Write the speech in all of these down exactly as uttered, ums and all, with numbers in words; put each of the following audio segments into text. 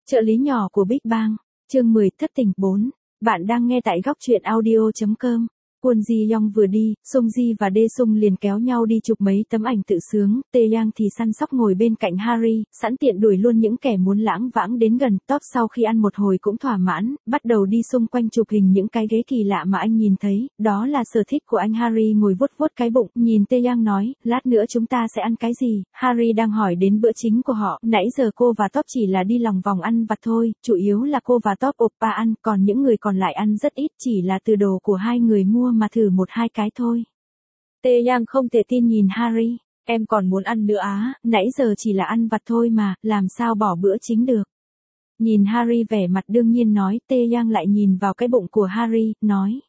Trợ lý nhỏ của Big Bang, chương mười, thất tình bốn. Bạn đang nghe tại góc truyện audio chấm com. Kwon Ji Young vừa đi, Sung Ji và Dae Sung liền kéo nhau đi chụp mấy tấm ảnh tự sướng, Tae Yang thì săn sóc ngồi bên cạnh Harry, sẵn tiện đuổi luôn những kẻ muốn lãng vãng đến gần. Top sau khi ăn một hồi cũng thỏa mãn, bắt đầu đi xung quanh chụp hình những cái ghế kỳ lạ mà anh nhìn thấy, đó là sở thích của anh. Harry ngồi vuốt vuốt cái bụng, nhìn Tae Yang nói, lát nữa chúng ta sẽ ăn cái gì? Harry đang hỏi đến bữa chính của họ, nãy giờ cô và Top chỉ là đi lòng vòng ăn vặt thôi, chủ yếu là cô và Top oppa ăn, còn những người còn lại ăn rất ít, chỉ là từ đồ của hai người mua mà thử một hai cái thôi. Tae Yang không thể tin nhìn Harry, em còn muốn ăn nữa á, nãy giờ chỉ là ăn vặt thôi mà, làm sao bỏ bữa chính được. Nhìn Harry vẻ mặt đương nhiên nói, Tae Yang lại nhìn vào cái bụng của Harry, nói.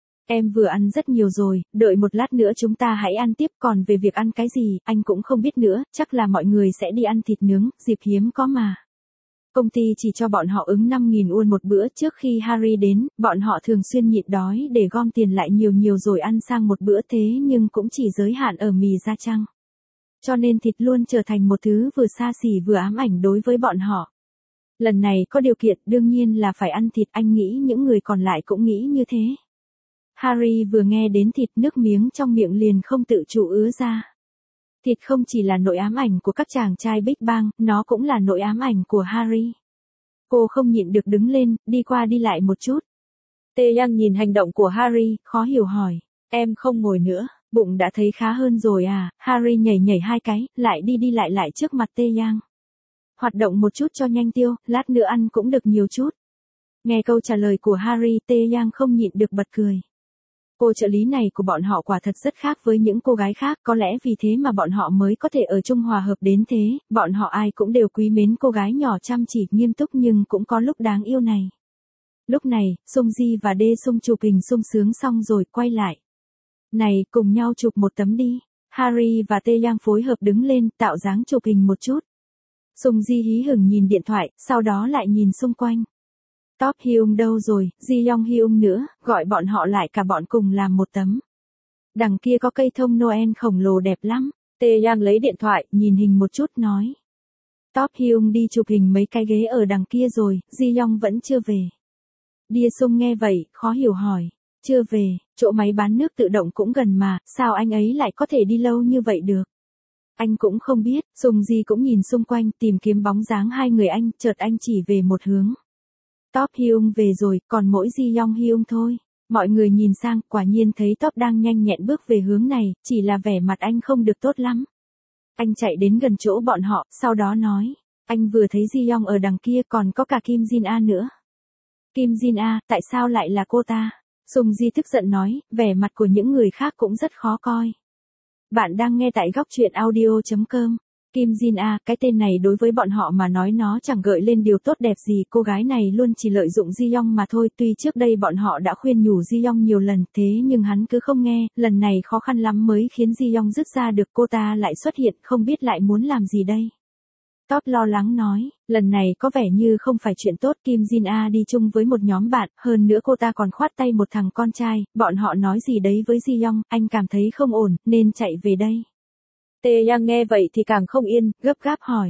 Em vừa ăn rất nhiều rồi, đợi một lát nữa chúng ta hãy ăn tiếp, còn về việc ăn cái gì, anh cũng không biết nữa, chắc là mọi người sẽ đi ăn thịt nướng, dịp hiếm có mà. Công ty chỉ cho bọn họ ứng năm nghìn won một bữa. Trước khi Harry đến, bọn họ thường xuyên nhịn đói để gom tiền lại nhiều nhiều rồi ăn sang một bữa, thế nhưng cũng chỉ giới hạn ở mì da chăng. Cho nên thịt luôn trở thành một thứ vừa xa xỉ vừa ám ảnh đối với bọn họ. Lần này có điều kiện đương nhiên là phải ăn thịt, anh nghĩ những người còn lại cũng nghĩ như thế. Harry vừa nghe đến thịt, nước miếng trong miệng liền không tự chủ ứa ra. Thịt không chỉ là nỗi ám ảnh của các chàng trai Big Bang, nó cũng là nỗi ám ảnh của Harry. Cô không nhịn được đứng lên, đi qua đi lại một chút. Tae Yang nhìn hành động của Harry, khó hiểu hỏi, em không ngồi nữa, bụng đã thấy khá hơn rồi à? Harry nhảy nhảy hai cái, lại đi đi lại lại trước mặt Tae Yang. Hoạt động một chút cho nhanh tiêu, lát nữa ăn cũng được nhiều chút. Nghe câu trả lời của Harry, Tae Yang không nhịn được bật cười. Cô trợ lý này của bọn họ quả thật rất khác với những cô gái khác, có lẽ vì thế mà bọn họ mới có thể ở chung hòa hợp đến thế, bọn họ ai cũng đều quý mến cô gái nhỏ chăm chỉ nghiêm túc nhưng cũng có lúc đáng yêu này. Lúc này, Sung Ji và Dae Sung chụp hình sung sướng xong rồi quay lại. Này, cùng nhau chụp một tấm đi. Harry và Tae Yang phối hợp đứng lên, tạo dáng chụp hình một chút. Sung Ji hí hửng nhìn điện thoại, sau đó lại nhìn xung quanh. Top Hyung đâu rồi, Ji Young Hyung nữa, gọi bọn họ lại cả bọn cùng làm một tấm. Đằng kia có cây thông Noel khổng lồ đẹp lắm. Tae Yang lấy điện thoại, nhìn hình một chút nói. Top Hyung đi chụp hình mấy cái ghế ở đằng kia rồi, Ji Young vẫn chưa về. Dae Sung nghe vậy, khó hiểu hỏi. Chưa về, chỗ máy bán nước tự động cũng gần mà, sao anh ấy lại có thể đi lâu như vậy được? Anh cũng không biết. Sung Ji cũng nhìn xung quanh, tìm kiếm bóng dáng hai người anh, chợt anh chỉ về một hướng. Top Hyung về rồi, còn mỗi Ji Young Hyung thôi. Mọi người nhìn sang, quả nhiên thấy Top đang nhanh nhẹn bước về hướng này, chỉ là vẻ mặt anh không được tốt lắm. Anh chạy đến gần chỗ bọn họ, sau đó nói, anh vừa thấy Ji Young ở đằng kia, còn có cả Kim Jin A nữa. Kim Jin A, tại sao lại là cô ta? Sung Ji tức giận nói, vẻ mặt của những người khác cũng rất khó coi. Bạn đang nghe tại góc truyện audio chấm com. Kim Jin A, cái tên này đối với bọn họ mà nói nó chẳng gợi lên điều tốt đẹp gì, cô gái này luôn chỉ lợi dụng Ji Young mà thôi, tuy trước đây bọn họ đã khuyên nhủ Ji Young nhiều lần, thế nhưng hắn cứ không nghe, lần này khó khăn lắm mới khiến Ji Young dứt ra được, cô ta lại xuất hiện, không biết lại muốn làm gì đây. Top lo lắng nói, lần này có vẻ như không phải chuyện tốt. Kim Jin A đi chung với một nhóm bạn, hơn nữa cô ta còn khoát tay một thằng con trai, bọn họ nói gì đấy với Ji Young, anh cảm thấy không ổn, nên chạy về đây. Tae Yang nghe vậy thì càng không yên, gấp gáp hỏi.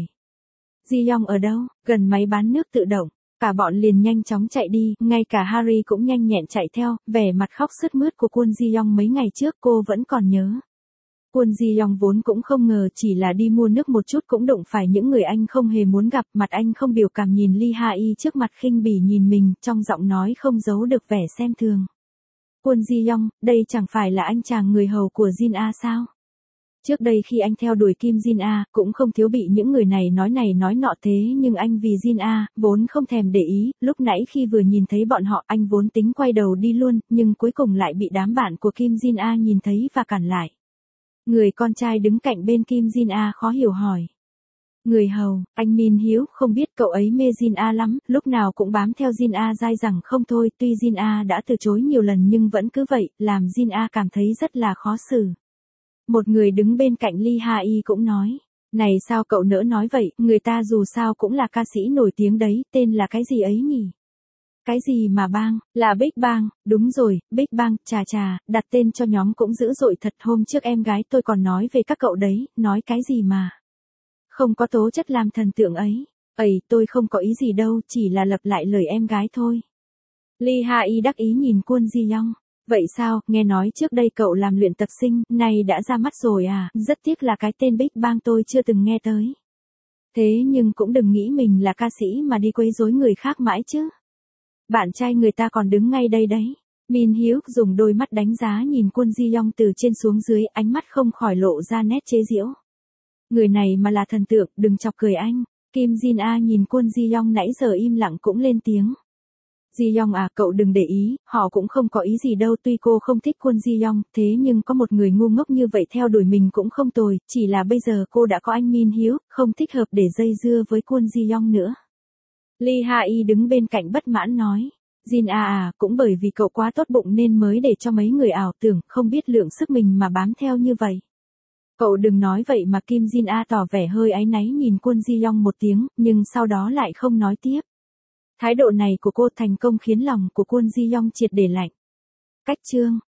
Ji Young ở đâu? Gần máy bán nước tự động. Cả bọn liền nhanh chóng chạy đi, ngay cả Harry cũng nhanh nhẹn chạy theo, vẻ mặt khóc sướt mướt của Kwon Ji Young mấy ngày trước cô vẫn còn nhớ. Kwon Ji Young vốn cũng không ngờ chỉ là đi mua nước một chút cũng đụng phải những người anh không hề muốn gặp, mặt anh không biểu cảm nhìn Lee Ha-i trước mặt khinh bỉ nhìn mình, trong giọng nói không giấu được vẻ xem thường. Kwon Ji Young, đây chẳng phải là anh chàng người hầu của Jin A sao? Trước đây khi anh theo đuổi Kim Jin A, cũng không thiếu bị những người này nói này nói nọ, thế nhưng anh vì Jin A, vốn không thèm để ý, lúc nãy khi vừa nhìn thấy bọn họ, anh vốn tính quay đầu đi luôn, nhưng cuối cùng lại bị đám bạn của Kim Jin A nhìn thấy và cản lại. Người con trai đứng cạnh bên Kim Jin A khó hiểu hỏi. Người hầu, anh Min Hiếu không biết cậu ấy mê Jin A lắm, lúc nào cũng bám theo Jin A dai dẳng không thôi, tuy Jin A đã từ chối nhiều lần nhưng vẫn cứ vậy, làm Jin A cảm thấy rất là khó xử. Một người đứng bên cạnh Lee Ha-i cũng nói, này sao cậu nỡ nói vậy, người ta dù sao cũng là ca sĩ nổi tiếng đấy, tên là cái gì ấy nhỉ? Cái gì mà Bang, là Big Bang, đúng rồi, Big Bang, chà chà, đặt tên cho nhóm cũng dữ dội thật, hôm trước em gái tôi còn nói về các cậu đấy, nói cái gì mà. Không có tố chất làm thần tượng ấy. Ây, tôi không có ý gì đâu, chỉ là lặp lại lời em gái thôi. Lee Ha-i đắc ý nhìn Kwon Ji-young. Vậy sao, nghe nói trước đây cậu làm luyện tập sinh, này đã ra mắt rồi à, rất tiếc là cái tên Big Bang tôi chưa từng nghe tới. Thế nhưng cũng đừng nghĩ mình là ca sĩ mà đi quấy rối người khác mãi chứ. Bạn trai người ta còn đứng ngay đây đấy. Min Hyuk dùng đôi mắt đánh giá nhìn Kwon Ji-young từ trên xuống dưới, ánh mắt không khỏi lộ ra nét chế giễu. Người này mà là thần tượng, đừng chọc cười anh. Kim Jin A nhìn Kwon Ji-young nãy giờ im lặng cũng lên tiếng. Ji-young à, cậu đừng để ý, họ cũng không có ý gì đâu, tuy cô không thích Kwon Ji-young, thế nhưng có một người ngu ngốc như vậy theo đuổi mình cũng không tồi, chỉ là bây giờ cô đã có anh Min Hyuk, không thích hợp để dây dưa với Kwon Ji-young nữa. Lee Ha-i đứng bên cạnh bất mãn nói. Jin A à, cũng bởi vì cậu quá tốt bụng nên mới để cho mấy người ảo tưởng, không biết lượng sức mình mà bám theo như vậy. Cậu đừng nói vậy mà. Kim Jin A tỏ vẻ hơi áy náy nhìn Kwon Ji-young một tiếng, nhưng sau đó lại không nói tiếp. Thái độ này của cô thành công khiến lòng của Kwon Ji-young triệt để lạnh. Cách chương